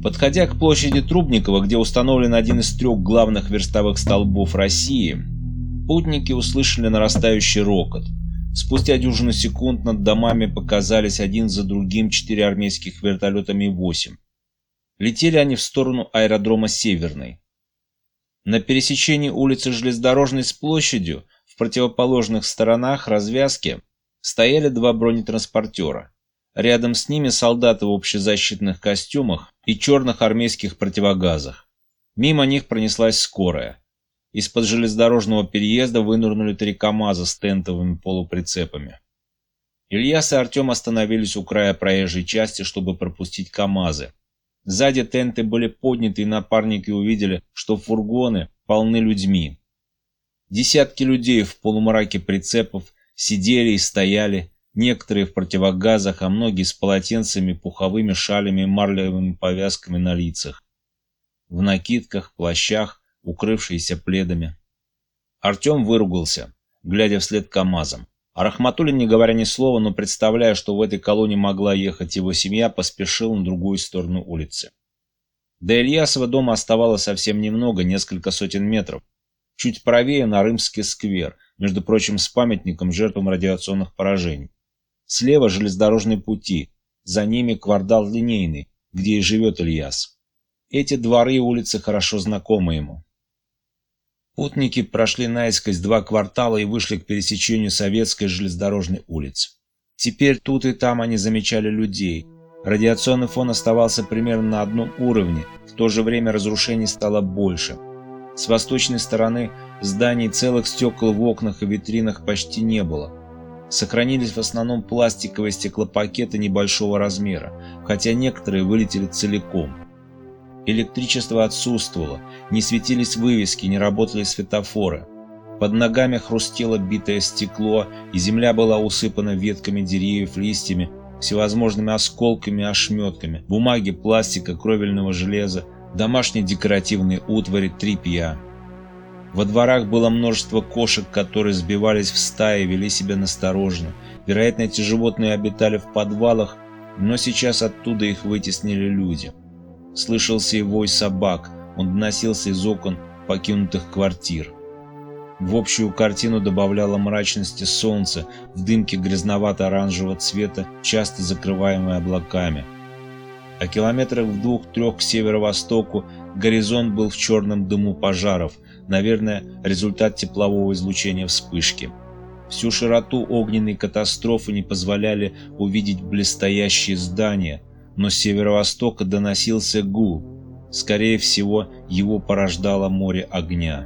Подходя к площади Трубникова, где установлен один из 3 главных верстовых столбов России, путники услышали нарастающий рокот. Спустя дюжину секунд над домами показались один за другим 4 армейских вертолета Ми-8. Летели они в сторону аэродрома Северный. На пересечении улицы Железнодорожной с площадью, в противоположных сторонах развязки, стояли 2 бронетранспортера. Рядом с ними солдаты в общезащитных костюмах и черных армейских противогазах. Мимо них пронеслась скорая. Из-под железнодорожного переезда вынырнули 3 КАМАЗа с тентовыми полуприцепами. Ильяс и Артем остановились у края проезжей части, чтобы пропустить КАМАЗы. Сзади тенты были подняты, и напарники увидели, что фургоны полны людьми. Десятки людей в полумраке прицепов сидели и стояли, некоторые в противогазах, а многие с полотенцами, пуховыми шалями и марлевыми повязками на лицах. В накидках, плащах, укрывшиеся пледами. Артем выругался, глядя вслед КАМАЗам. А Рахматуллин, не говоря ни слова, но представляя, что в этой колонне могла ехать его семья, поспешил на другую сторону улицы. До Ильясова дома оставалось совсем немного, несколько сотен метров. Чуть правее Нарымский сквер, между прочим, с памятником жертвам радиационных поражений. Слева железнодорожные пути, за ними квартал Линейный, где и живет Ильяс. Эти дворы и улицы хорошо знакомы ему. Путники прошли наискось 2 квартала и вышли к пересечению Советской железнодорожной улицы. Теперь тут и там они замечали людей. Радиационный фон оставался примерно на одном уровне, в то же время разрушений стало больше. С восточной стороны зданий целых стекол в окнах и витринах почти не было. Сохранились в основном пластиковые стеклопакеты небольшого размера, хотя некоторые вылетели целиком. Электричество отсутствовало, не светились вывески, не работали светофоры. Под ногами хрустело битое стекло, и земля была усыпана ветками деревьев, листьями, всевозможными осколками и ошметками, бумаги, пластика, кровельного железа, домашней декоративной утвари, тряпья. Во дворах было множество кошек, которые сбивались в стаи, вели себя настороженно. Вероятно, эти животные обитали в подвалах, но сейчас оттуда их вытеснили люди. Слышался и вой собак, он доносился из окон покинутых квартир. В общую картину добавляло мрачности солнце в дымке грязновато-оранжевого цвета, часто закрываемое облаками. А километрах в 2-3 к северо-востоку горизонт был в черном дыму пожаров, наверное, результат теплового излучения вспышки. Всю широту огненной катастрофы не позволяли увидеть близстоящие здания, но с северо-востока доносился гул. Скорее всего, его порождало море огня.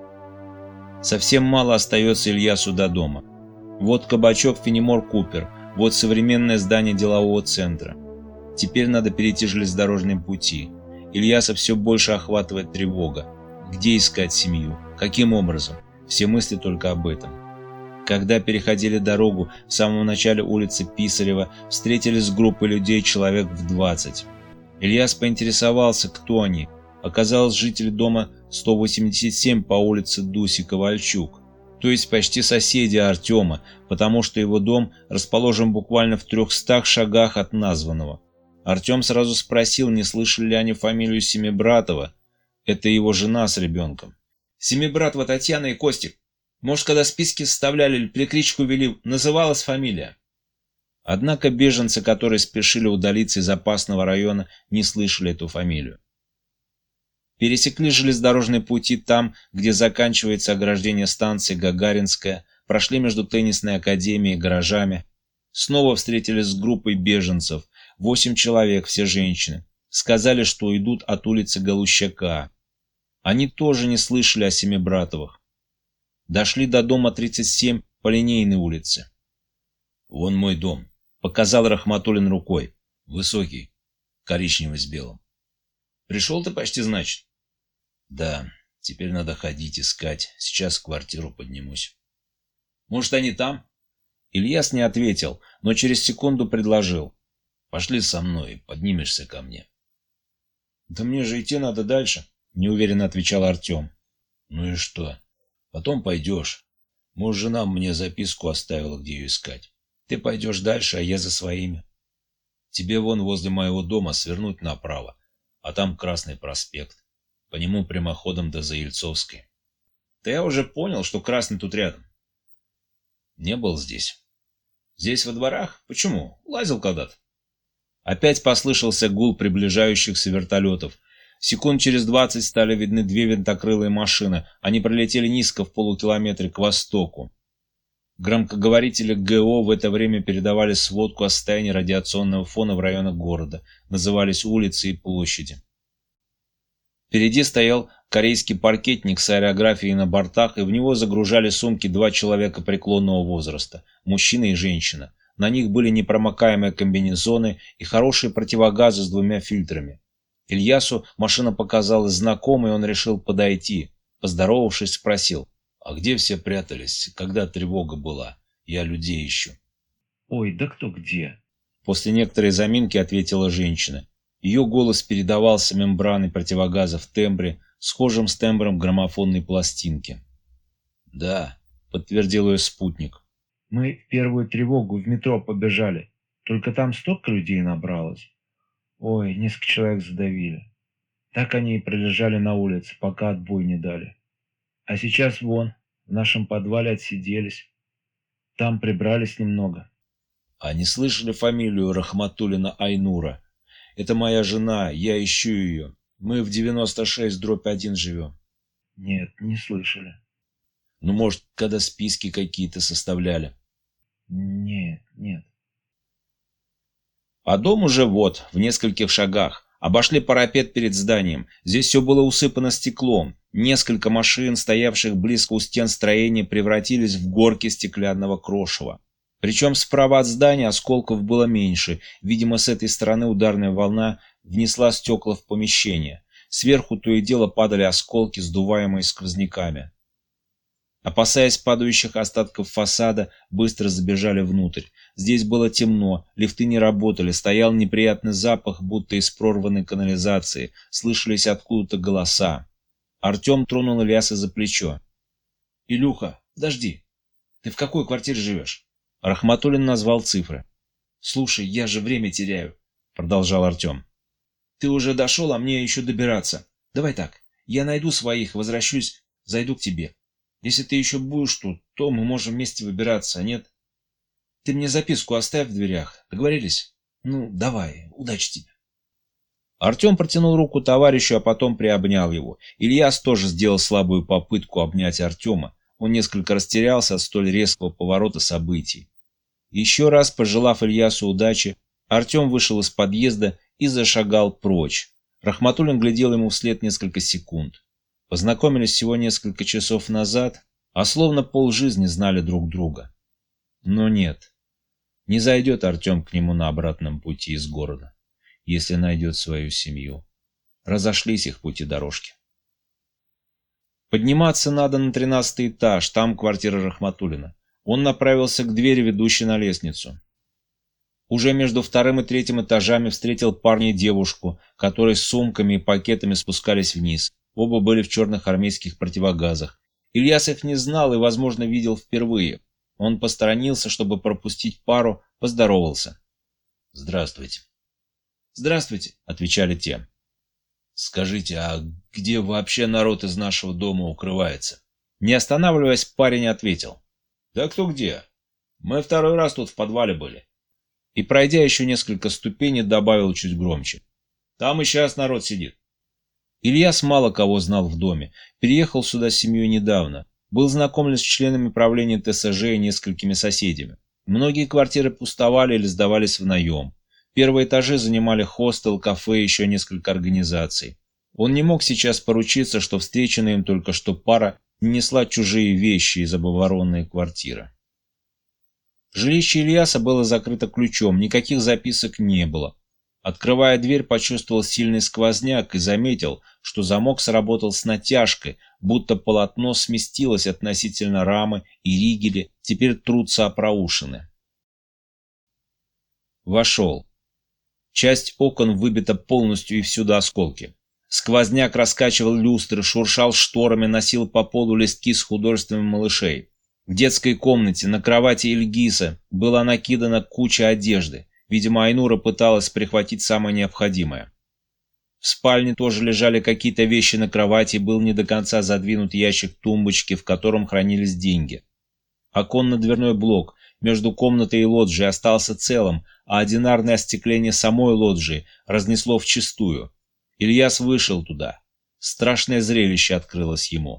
Совсем мало остается Ильясу до дома. Вот кабачок Фенемор Купер, вот современное здание делового центра. Теперь надо перейти железнодорожные пути. Ильяса все больше охватывает тревога. Где искать семью? Каким образом? Все мысли только об этом. Когда переходили дорогу в самом начале улицы Писарева, встретились с группой людей человек в 20. Ильяс поинтересовался, кто они. Оказалось, жители дома 187 по улице Дуси-Ковальчук, то есть почти соседи Артема, потому что его дом расположен буквально в 300 шагах от названного. Артем сразу спросил, не слышали ли они фамилию Семибратова. Это его жена с ребенком. Семибратова Татьяна и Костик. Может, когда списки составляли или перекличку вели, называлась фамилия. Однако беженцы, которые спешили удалиться из опасного района, не слышали эту фамилию. Пересекли железнодорожные пути там, где заканчивается ограждение станции Гагаринская, прошли между теннисной академией и гаражами. Снова встретились с группой беженцев, 8 человек, все женщины. Сказали, что идут от улицы Галущака. Они тоже не слышали о Семибратовых. Дошли до дома 37 по Линейной улице. «Вон мой дом», — показал Рахматуллин рукой. «Высокий, коричневый с белым». «Пришел ты почти, значит?» «Да, теперь надо ходить, искать. Сейчас в квартиру поднимусь». «Может, они там?» Ильяс не ответил, но через секунду предложил. «Пошли со мной, поднимешься ко мне». «Да мне же идти надо дальше», — неуверенно отвечал Артем. «Ну и что? Потом пойдешь. Может, жена мне записку оставила, где ее искать. Ты пойдешь дальше, а я за своими. Тебе вон возле моего дома свернуть направо, а там Красный проспект. По нему прямоходом до Заельцовской. Да я уже понял, что Красный тут рядом. Не был здесь. Здесь во дворах? Почему? Лазил когда-то. Опять послышался гул приближающихся вертолетов. Секунд через 20 стали видны две винтокрылые машины. Они пролетели низко в полукилометре к востоку. Громкоговорители ГО в это время передавали сводку о состоянии радиационного фона в районах города. Назывались улицы и площади. Впереди стоял корейский паркетник с аэрографией на бортах, и в него загружали сумки два человека преклонного возраста, мужчина и женщина. На них были непромокаемые комбинезоны и хорошие противогазы с двумя фильтрами. Ильясу машина показалась знакомой, и он решил подойти. Поздоровавшись, спросил: «А где все прятались, когда тревога была? Я людей ищу». «Ой, да кто где?» После некоторой заминки ответила женщина. Ее голос передавался мембраной противогаза в тембре, схожем с тембром граммофонной пластинки. «Да», — подтвердил ее спутник. «Мы в первую тревогу в метро побежали. Только там столько людей набралось. Ой, несколько человек задавили. Так они и пролежали на улице, пока отбой не дали. А сейчас вон, в нашем подвале отсиделись. Там прибрались немного». «А не слышали фамилию Рахматуллина Айнура? Это моя жена, я ищу ее. Мы в 96/1 живем». «Нет, не слышали». «Ну, может, когда списки какие-то составляли?» «Нет, нет». А дом уже вот, в нескольких шагах. Обошли парапет перед зданием. Здесь все было усыпано стеклом. Несколько машин, стоявших близко у стен строения, превратились в горки стеклянного крошева. Причем справа от здания осколков было меньше. Видимо, с этой стороны ударная волна внесла стекла в помещение. Сверху то и дело падали осколки, сдуваемые сквозняками. Опасаясь падающих остатков фасада, быстро забежали внутрь. Здесь было темно, лифты не работали, стоял неприятный запах, будто из прорванной канализации, слышались откуда-то голоса. Артем тронул Ильяса за плечо. «Илюха, подожди, ты в какой квартире живешь?» Рахматуллин назвал цифры. «Слушай, я же время теряю», — продолжал Артем. «Ты уже дошел, а мне еще добираться. Давай так, я найду своих, возвращусь, зайду к тебе. Если ты еще будешь тут, то мы можем вместе выбираться, а нет? Ты мне записку оставь в дверях. Договорились? Ну, давай, удачи тебе». Артем протянул руку товарищу, а потом приобнял его. Ильяс тоже сделал слабую попытку обнять Артема. Он несколько растерялся от столь резкого поворота событий. Еще раз пожелав Ильясу удачи, Артем вышел из подъезда и зашагал прочь. Рахматуллин глядел ему вслед несколько секунд. Познакомились всего несколько часов назад, а словно полжизни знали друг друга. Но нет, не зайдет Артем к нему на обратном пути из города, если найдет свою семью. Разошлись их пути-дорожки. Подниматься надо на 13-й этаж, там квартира Рахматуллина. Он направился к двери, ведущей на лестницу. Уже между вторым и третьим этажами встретил парня и девушку, которые с сумками и пакетами спускались вниз. Оба были в черных армейских противогазах. Ильяс их не знал и, возможно, видел впервые. Он посторонился, чтобы пропустить пару, поздоровался. «Здравствуйте». «Здравствуйте», — отвечали те. «Скажите, а где вообще народ из нашего дома укрывается?» Не останавливаясь, парень ответил. «Да кто где? Мы второй раз тут в подвале были». И, пройдя еще несколько ступеней, добавил чуть громче. «Там и сейчас народ сидит». Ильяс мало кого знал в доме. Переехал сюда с семьей недавно. Был знакомлен с членами правления ТСЖ и несколькими соседями. Многие квартиры пустовали или сдавались в наем. Первые этажи занимали хостел, кафе и еще несколько организаций. Он не мог сейчас поручиться, что встреченная им только что пара не несла чужие вещи из обворованной квартиры. Жилище Ильяса было закрыто ключом, никаких записок не было. Открывая дверь, почувствовал сильный сквозняк и заметил, что замок сработал с натяжкой, будто полотно сместилось относительно рамы, и ригели теперь трутся о проушины. Вошел. Часть окон выбита полностью и всюду осколки. Сквозняк раскачивал люстры, шуршал шторами, носил по полу листки с художествами малышей. В детской комнате на кровати Ильгиса была накидана куча одежды. Видимо, Айнура пыталась прихватить самое необходимое. В спальне тоже лежали какие-то вещи на кровати, был не до конца задвинут ящик тумбочки, в котором хранились деньги. Оконно-дверной блок между комнатой и лоджией остался целым, а одинарное остекление самой лоджии разнесло вчистую. Ильяс вышел туда. Страшное зрелище открылось ему.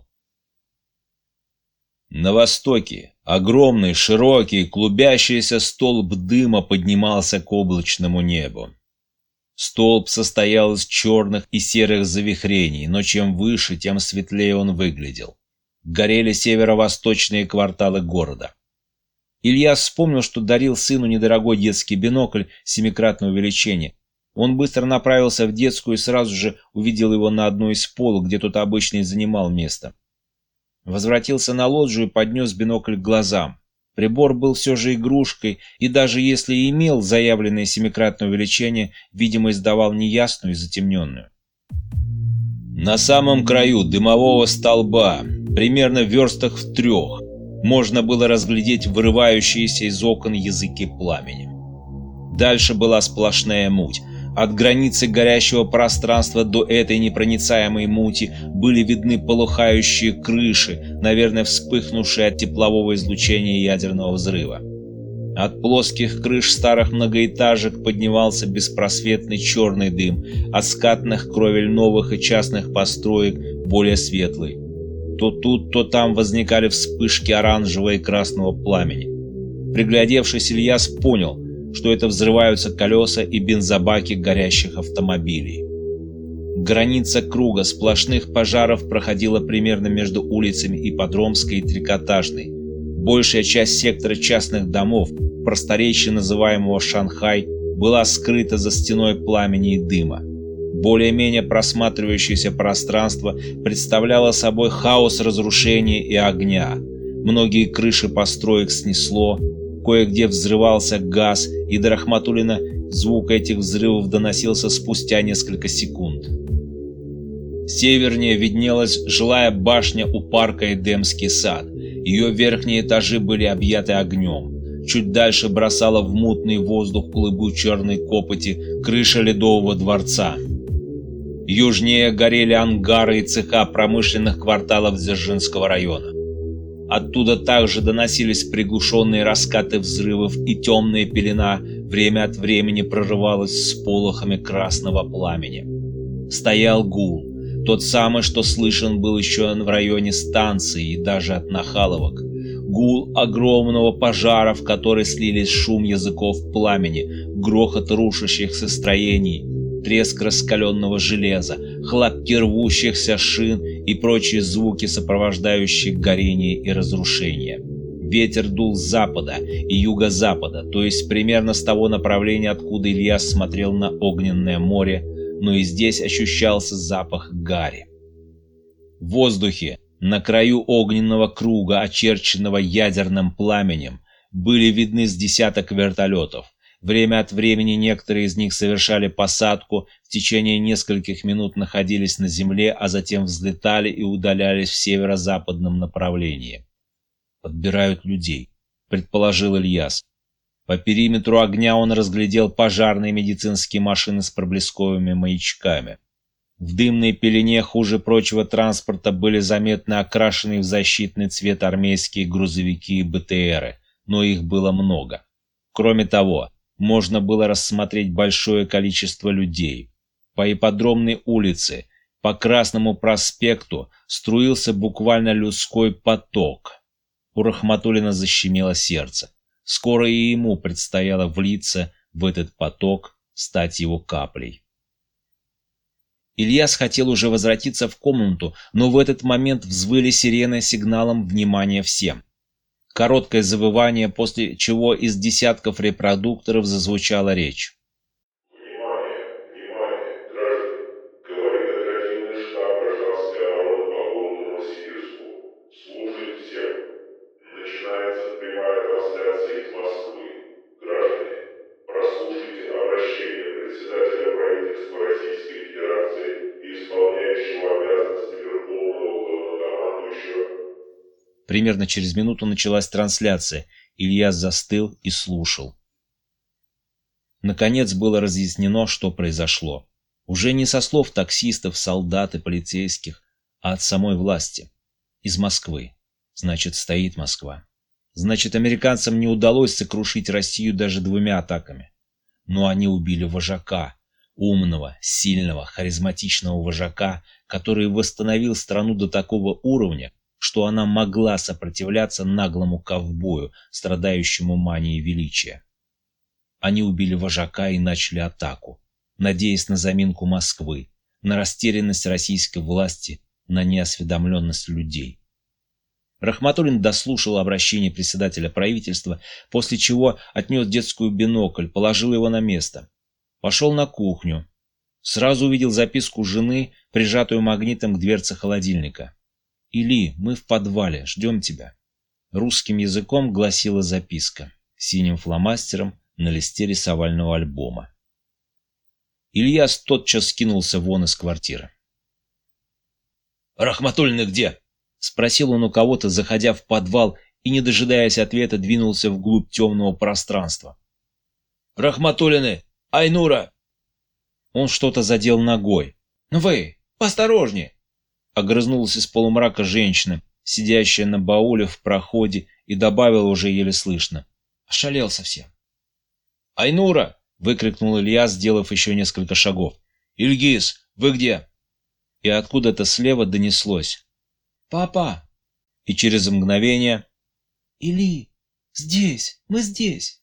На востоке огромный, широкий, клубящийся столб дыма поднимался к облачному небу. Столб состоял из черных и серых завихрений, но чем выше, тем светлее он выглядел. Горели северо-восточные кварталы города. Ильяс вспомнил, что дарил сыну недорогой детский бинокль семикратного увеличения. Он быстро направился в детскую и сразу же увидел его на одной из полок, где тот обычно и занимал место. Возвратился на лоджию и поднес бинокль к глазам. Прибор был все же игрушкой, и даже если и имел заявленное семикратное увеличение, видимость давал неясную и затемненную. На самом краю дымового столба, примерно в верстах в 3, можно было разглядеть вырывающиеся из окон языки пламени. Дальше была сплошная муть. От границы горящего пространства до этой непроницаемой мути были видны полыхающие крыши, наверное, вспыхнувшие от теплового излучения ядерного взрыва. От плоских крыш старых многоэтажек поднимался беспросветный черный дым, от скатных кровель новых и частных построек более светлый. То тут, то там возникали вспышки оранжевого и красного пламени. Приглядевшись, Ильяс понял, что это взрываются колеса и бензобаки горящих автомобилей. Граница круга сплошных пожаров проходила примерно между улицами Ипподромской и Трикотажной. Большая часть сектора частных домов, просторечия называемого Шанхай, была скрыта за стеной пламени и дыма. Более-менее просматривающееся пространство представляло собой хаос разрушения и огня. Многие крыши построек снесло, кое-где взрывался газ, и до Рахматуллина звук этих взрывов доносился спустя несколько секунд. Севернее виднелась жилая башня у парка Эдемский сад. Ее верхние этажи были объяты огнем. Чуть дальше бросала в мутный воздух клубы черной копоти крыша Ледового дворца. Южнее горели ангары и цеха промышленных кварталов Дзержинского района. Оттуда также доносились приглушенные раскаты взрывов, и темная пелена время от времени прорывалась с сполохами красного пламени. Стоял гул, тот самый, что слышен был еще в районе станции и даже от Нахаловок. Гул огромного пожара, в который слились шум языков пламени, грохот рушащихся строений, треск раскаленного железа, хлопки рвущихся шин и прочие звуки, сопровождающие горение и разрушение. Ветер дул с запада и юго-запада, то есть примерно с того направления, откуда Ильяс смотрел на огненное море, но и здесь ощущался запах гари. В воздухе, на краю огненного круга, очерченного ядерным пламенем, были видны с десяток вертолетов. Время от времени некоторые из них совершали посадку, в течение нескольких минут находились на земле, а затем взлетали и удалялись в северо-западном направлении. «Подбирают людей», — предположил Ильяс. По периметру огня он разглядел пожарные медицинские машины с проблесковыми маячками. В дымной пелене хуже прочего транспорта были заметны окрашенные в защитный цвет армейские грузовики и БТРы, но их было много. Кроме того, можно было рассмотреть большое количество людей. По Ипподромной улице, по Красному проспекту струился буквально людской поток. У Рахматуллина защемило сердце. Скоро и ему предстояло влиться в этот поток, стать его каплей. Ильяс хотел уже возвратиться в комнату, но в этот момент взвыли сирены сигналом внимания всем. Короткое завывание, после чего из десятков репродукторов зазвучала речь. Внимание, внимание, граждане! Говорит оперативный штаб гражданской обороны по городу Новосибирску. Слушать всем. Начинается прямая трансляция из Москвы. Граждане, прослушайте обращение председателя правительства Российской Федерации и исполняющего обязанности Верховного Главнокомандующего. Примерно через минуту началась трансляция. Ильяс застыл и слушал. Наконец было разъяснено, что произошло. Уже не со слов таксистов, солдат и полицейских, а от самой власти. Из Москвы. Значит, стоит Москва. Значит, американцам не удалось сокрушить Россию даже 2 атаками. Но они убили вожака, умного, сильного, харизматичного вожака, который восстановил страну до такого уровня, что она могла сопротивляться наглому ковбою, страдающему манией величия. Они убили вожака и начали атаку, надеясь на заминку Москвы, на растерянность российской власти, на неосведомленность людей. Рахматуллин дослушал обращение председателя правительства, после чего отнес детскую бинокль, положил его на место. Пошел на кухню. Сразу увидел записку жены, прижатую магнитом к дверце холодильника. «Или, мы в подвале, ждем тебя». Русским языком гласила записка, синим фломастером на листе рисовального альбома. Ильяс тотчас кинулся вон из квартиры. «Рахматуллины где?» — спросил он у кого-то, заходя в подвал, и, не дожидаясь ответа, двинулся вглубь темного пространства. «Рахматуллины! Айнура!» Он что-то задел ногой. «Ну вы, поосторожнее!» — огрызнулась из полумрака женщина, сидящая на бауле в проходе, и добавила уже еле слышно. «Ошалел совсем». «Айнура!» — выкрикнул Илья, сделав еще несколько шагов. «Ильгиз, вы где?» И откуда-то слева донеслось. «Папа!» И через мгновение. «Или, здесь, мы здесь!»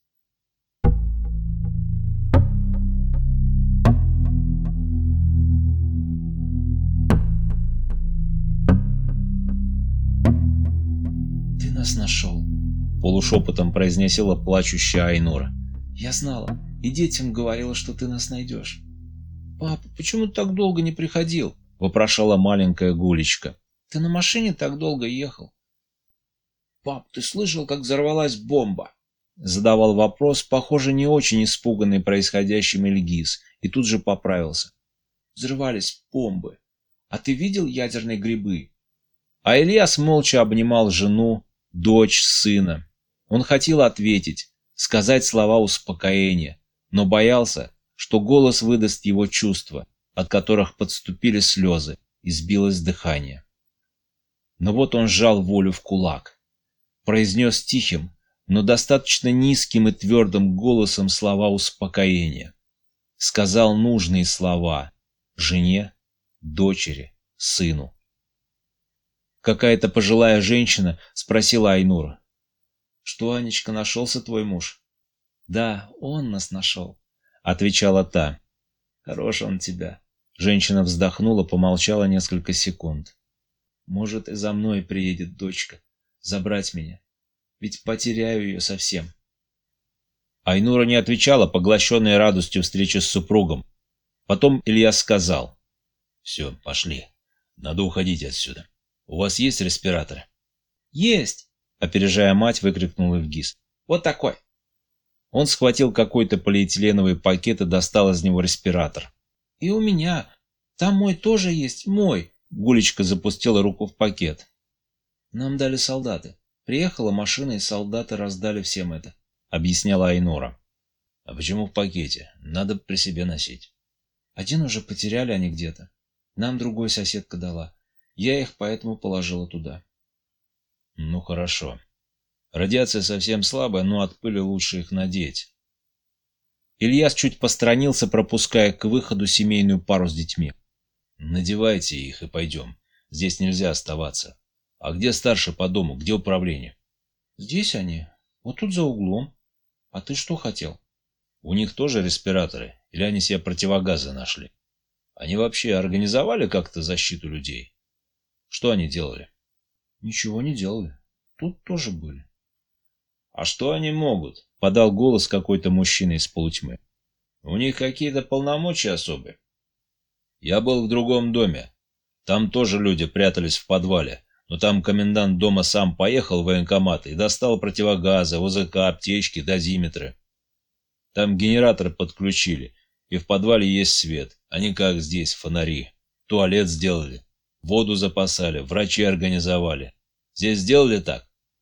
«Ты нас нашел!» — полушепотом произнесла плачущая Айнура. «Я знала, и детям говорила, что ты нас найдешь». «Папа, почему ты так долго не приходил?» — вопрошала маленькая Гулечка. «Ты на машине так долго ехал?» «Пап, ты слышал, как взорвалась бомба?» — задавал вопрос, похоже, не очень испуганный происходящим Ильгиз, и тут же поправился. «Взрывались бомбы. А ты видел ядерные грибы?» А Ильяс молча обнимал жену, дочь, сына. Он хотел ответить, сказать слова успокоения, но боялся, что голос выдаст его чувства, от которых подступили слезы, и сбилось дыхание. Но вот он сжал волю в кулак, произнес тихим, но достаточно низким и твердым голосом слова успокоения. Сказал нужные слова жене, дочери, сыну. Какая-то пожилая женщина спросила Айнура. «Что, Анечка, нашелся твой муж?» «Да, он нас нашел», — отвечала та. «Хорош он тебя». Женщина вздохнула, помолчала несколько секунд. «Может, и за мной приедет дочка, забрать меня, ведь потеряю ее совсем». Айнура не отвечала, поглощенная радостью встречи с супругом. Потом Ильяс сказал. «Все, пошли. Надо уходить отсюда. У вас есть респираторы?» «Есть!» — опережая мать, выкрикнул Ильгиз. «Вот такой!» Он схватил какой-то полиэтиленовый пакет и достал из него респиратор. «И у меня. Там мой тоже есть, мой!» Гулечка запустила руку в пакет. «Нам дали солдаты. Приехала машина, и солдаты раздали всем это», — объясняла Айнура. «А почему в пакете? Надо при себе носить». «Один уже потеряли они где-то. Нам другой соседка дала. Я их поэтому положила туда». «Ну хорошо. Радиация совсем слабая, но от пыли лучше их надеть». Ильяс чуть посторонился, пропуская к выходу семейную пару с детьми. «Надевайте их и пойдем. Здесь нельзя оставаться. А где старший по дому? Где управление?» «Здесь они. Вот тут за углом. А ты что хотел?» «У них тоже респираторы? Или они себе противогазы нашли? Они вообще организовали как-то защиту людей? Что они делали?» «Ничего не делали. Тут тоже были». «А что они могут?» — подал голос какой-то мужчина из полутьмы. «У них какие-то полномочия особые?» «Я был в другом доме. Там тоже люди прятались в подвале, но там комендант дома сам поехал в военкомат и достал противогазы, ОЗК, аптечки, дозиметры. Там генератор подключили, и в подвале есть свет, а не как здесь фонари. Туалет сделали, воду запасали, врачи организовали. Здесь сделали так?»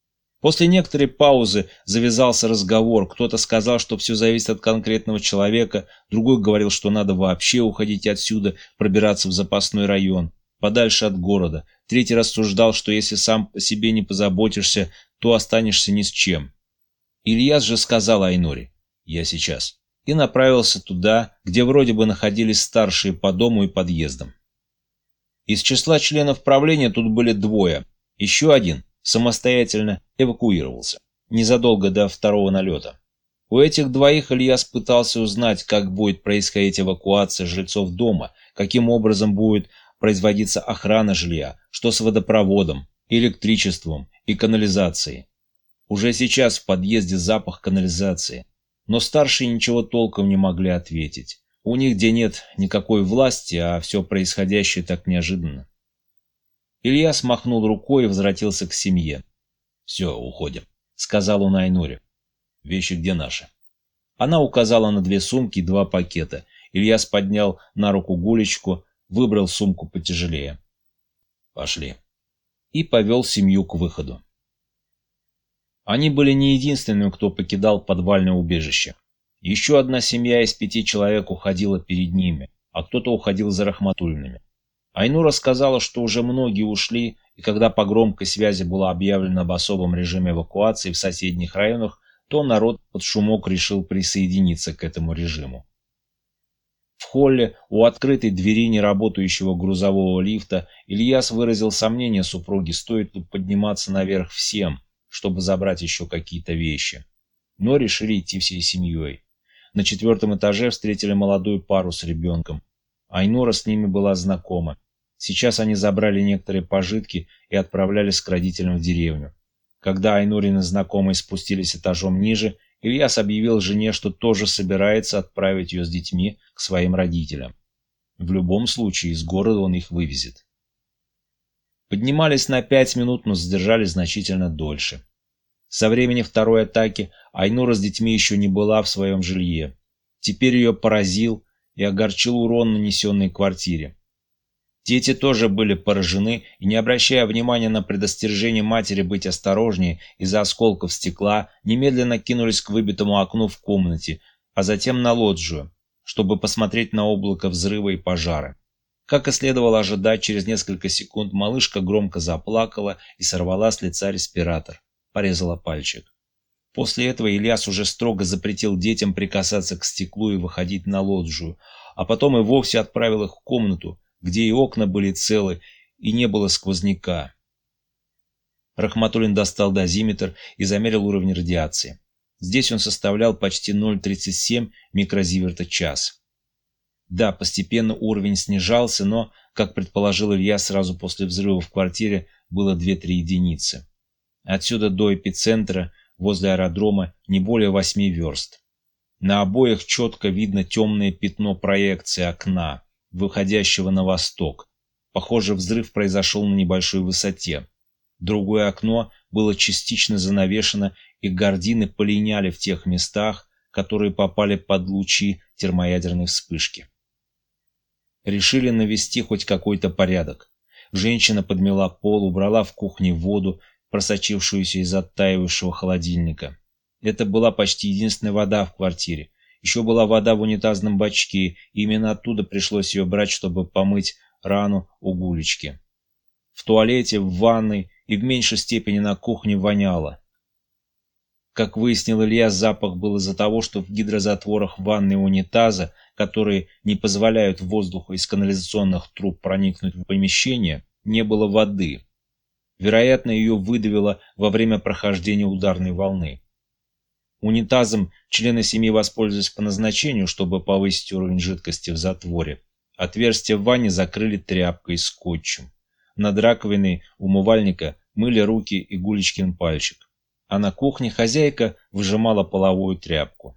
После некоторой паузы завязался разговор. Кто-то сказал, что все зависит от конкретного человека, другой говорил, что надо вообще уходить отсюда, пробираться в запасной район, подальше от города. Третий рассуждал, что если сам по себе не позаботишься, то останешься ни с чем. Ильяс же сказал Айнуре: «Я сейчас», и направился туда, где вроде бы находились старшие по дому и подъездам. Из числа членов правления тут были двое, еще один самостоятельно эвакуировался, незадолго до второго налета. У этих двоих Ильяс пытался узнать, как будет происходить эвакуация жильцов дома, каким образом будет производиться охрана жилья, что с водопроводом, электричеством и канализацией. Уже сейчас в подъезде запах канализации, но старшие ничего толком не могли ответить. У них где нет никакой власти, а все происходящее так неожиданно. Ильяс махнул рукой и возвратился к семье. «Все, уходим», — сказал он Айнуре. «Вещи где наши?» Она указала на 2 сумки и 2 пакета. Ильяс поднял на руку Гулечку, выбрал сумку потяжелее. «Пошли». И повел семью к выходу. Они были не единственными, кто покидал подвальное убежище. Еще одна семья из 5 человек уходила перед ними, а кто-то уходил за Рахматуллиными. Айнура сказала, что уже многие ушли, и когда по громкой связи было объявлено об особом режиме эвакуации в соседних районах, то народ под шумок решил присоединиться к этому режиму. В холле у открытой двери неработающего грузового лифта Ильяс выразил сомнение супруги, стоит ли подниматься наверх всем, чтобы забрать еще какие-то вещи. Но решили идти всей семьей. На 4-м этаже встретили молодую пару с ребенком. Айнура с ними была знакома. Сейчас они забрали некоторые пожитки и отправлялись к родителям в деревню. Когда Айнурины знакомые спустились этажом ниже, Ильяс объявил жене, что тоже собирается отправить ее с детьми к своим родителям. В любом случае, из города он их вывезет. Поднимались на 5 минут, но задержались значительно дольше. Со времени второй атаки Айнура с детьми еще не была в своем жилье. Теперь ее поразил и огорчил урон, нанесенный квартире. Дети тоже были поражены и, не обращая внимания на предостережение матери быть осторожнее из-за осколков стекла, немедленно кинулись к выбитому окну в комнате, а затем на лоджию, чтобы посмотреть на облако взрыва и пожара. Как и следовало ожидать, через несколько секунд малышка громко заплакала и сорвала с лица респиратор, порезала пальчик. После этого Ильяс уже строго запретил детям прикасаться к стеклу и выходить на лоджию, а потом и вовсе отправил их в комнату, где и окна были целы, и не было сквозняка. Рахматуллин достал дозиметр и замерил уровень радиации. Здесь он составлял почти 0,37 микрозиверта час. Да, постепенно уровень снижался, но, как предположил Илья, сразу после взрыва в квартире было 2-3 единицы. Отсюда до эпицентра, возле аэродрома, не более 8 верст. На обоях четко видно темное пятно проекции окна, выходящего на восток. Похоже, взрыв произошел на небольшой высоте. Другое окно было частично занавешено, и гардины полиняли в тех местах, которые попали под лучи термоядерной вспышки. Решили навести хоть какой-то порядок. Женщина подмела пол, убрала в кухне воду, просочившуюся из оттаивающего холодильника. Это была почти единственная вода в квартире. Еще была вода в унитазном бачке, и именно оттуда пришлось ее брать, чтобы помыть рану у Гулечки. В туалете, в ванной и в меньшей степени на кухне воняло. Как выяснил Илья, запах был из-за того, что в гидрозатворах ванны и унитаза, которые не позволяют воздуху из канализационных труб проникнуть в помещение, не было воды. Вероятно, ее выдавило во время прохождения ударной волны. Унитазом члены семьи воспользовались по назначению, чтобы повысить уровень жидкости в затворе. Отверстие в ванне закрыли тряпкой и скотчем. Над раковиной умывальника мыли руки и Гулечкин пальчик. А на кухне хозяйка выжимала половую тряпку.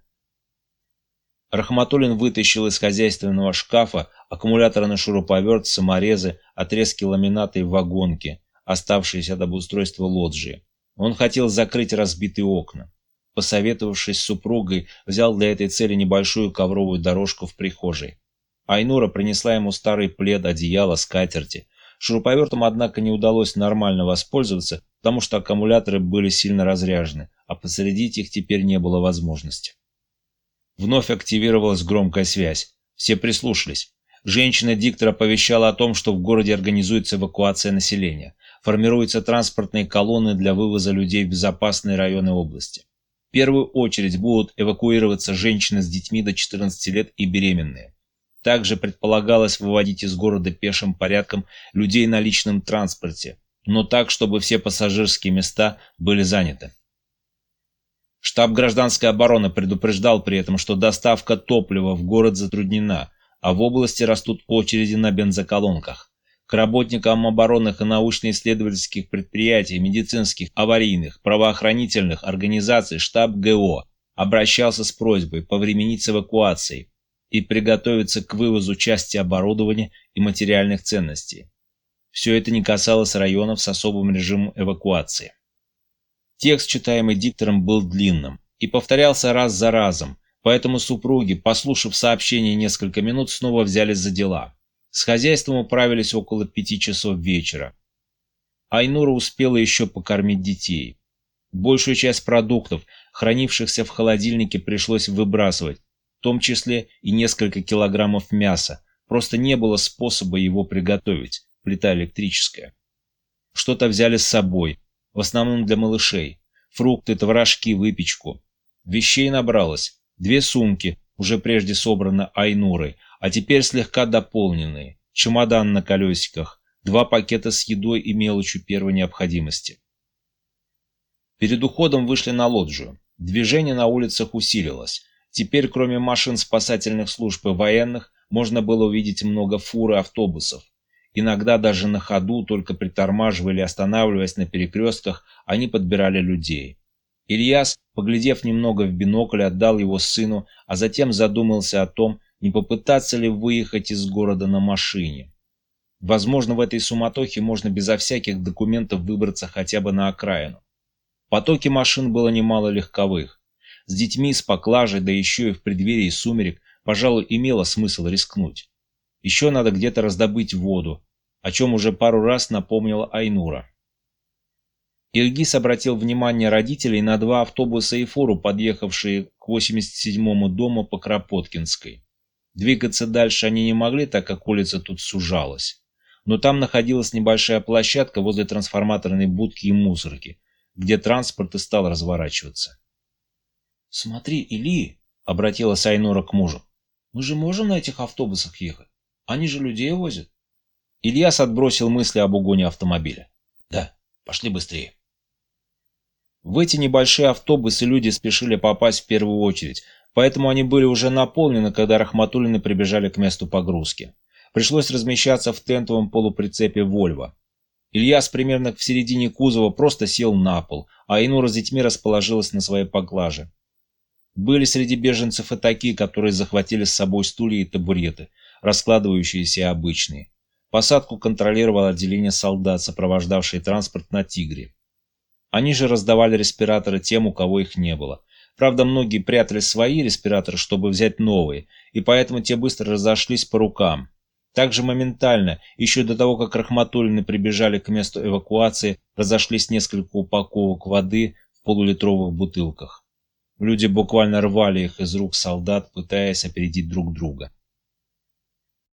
Рахматуллин вытащил из хозяйственного шкафа аккумуляторный шуруповерт, саморезы, отрезки ламината и вагонки, оставшиеся от обустройства лоджии. Он хотел закрыть разбитые окна. Посоветовавшись с супругой, взял для этой цели небольшую ковровую дорожку в прихожей. Айнура принесла ему старый плед, одеяло, скатерти. Шуруповертом, однако, не удалось нормально воспользоваться, потому что аккумуляторы были сильно разряжены, а подсоединить их теперь не было возможности. Вновь активировалась громкая связь. Все прислушались. Женщина-диктор оповещала о том, что в городе организуется эвакуация населения. Формируются транспортные колонны для вывоза людей в безопасные районы области. В первую очередь будут эвакуироваться женщины с детьми до 14 лет и беременные. Также предполагалось выводить из города пешим порядком людей на личном транспорте, но так, чтобы все пассажирские места были заняты. Штаб гражданской обороны предупреждал при этом, что доставка топлива в город затруднена, а в области растут очереди на бензоколонках. К работникам оборонных и научно-исследовательских предприятий, медицинских, аварийных, правоохранительных организаций штаб ГО обращался с просьбой повременить с эвакуацией и приготовиться к вывозу части оборудования и материальных ценностей. Все это не касалось районов с особым режимом эвакуации. Текст, читаемый диктором, был длинным и повторялся раз за разом, поэтому супруги, послушав сообщение несколько минут, снова взялись за дела. С хозяйством управились около 5 часов вечера. Айнура успела еще покормить детей. Большую часть продуктов, хранившихся в холодильнике, пришлось выбрасывать, в том числе и несколько килограммов мяса. Просто не было способа его приготовить, плита электрическая. Что-то взяли с собой, в основном для малышей. Фрукты, творожки, выпечку. Вещей набралось. 2 сумки, уже прежде собраны Айнурой, а теперь слегка дополненные. Чемодан на колесиках. 2 пакета с едой и мелочью первой необходимости. Перед уходом вышли на лоджию. Движение на улицах усилилось. Теперь, кроме машин спасательных служб и военных, можно было увидеть много фур и автобусов. Иногда даже на ходу, только притормаживая или останавливаясь на перекрестках, они подбирали людей. Ильяс, поглядев немного в бинокль, отдал его сыну, а затем задумался о том, не попытаться ли выехать из города на машине. Возможно, в этой суматохе можно безо всяких документов выбраться хотя бы на окраину. В потоке машин было немало легковых. С детьми, с поклажей, да еще и в преддверии сумерек, пожалуй, имело смысл рискнуть. Еще надо где-то раздобыть воду, о чем уже пару раз напомнила Айнура. Ильгиз обратил внимание родителей на 2 автобуса и фуру, подъехавшие к 87-му дому по Кропоткинской. Двигаться дальше они не могли, так как улица тут сужалась. Но там находилась небольшая площадка возле трансформаторной будки и мусорки, где транспорт и стал разворачиваться. «Смотри, Или!» — обратилась Айнура к мужу. «Мы же можем на этих автобусах ехать? Они же людей возят». Ильяс отбросил мысли об угоне автомобиля. «Да, пошли быстрее». В эти небольшие автобусы люди спешили попасть в первую очередь, поэтому они были уже наполнены, когда Рахматуллины прибежали к месту погрузки. Пришлось размещаться в тентовом полуприцепе «Вольво». Ильяс примерно в середине кузова просто сел на пол, а Айнура с детьми расположилась на своей поклаже. Были среди беженцев и такие, которые захватили с собой стулья и табуреты, раскладывающиеся и обычные. Посадку контролировало отделение солдат, сопровождавшие транспорт на «Тигре». Они же раздавали респираторы тем, у кого их не было. Правда, многие прятали свои респираторы, чтобы взять новые, и поэтому те быстро разошлись по рукам. Также моментально, еще до того, как Рахматуллины прибежали к месту эвакуации, разошлись несколько упаковок воды в полулитровых бутылках. Люди буквально рвали их из рук солдат, пытаясь опередить друг друга.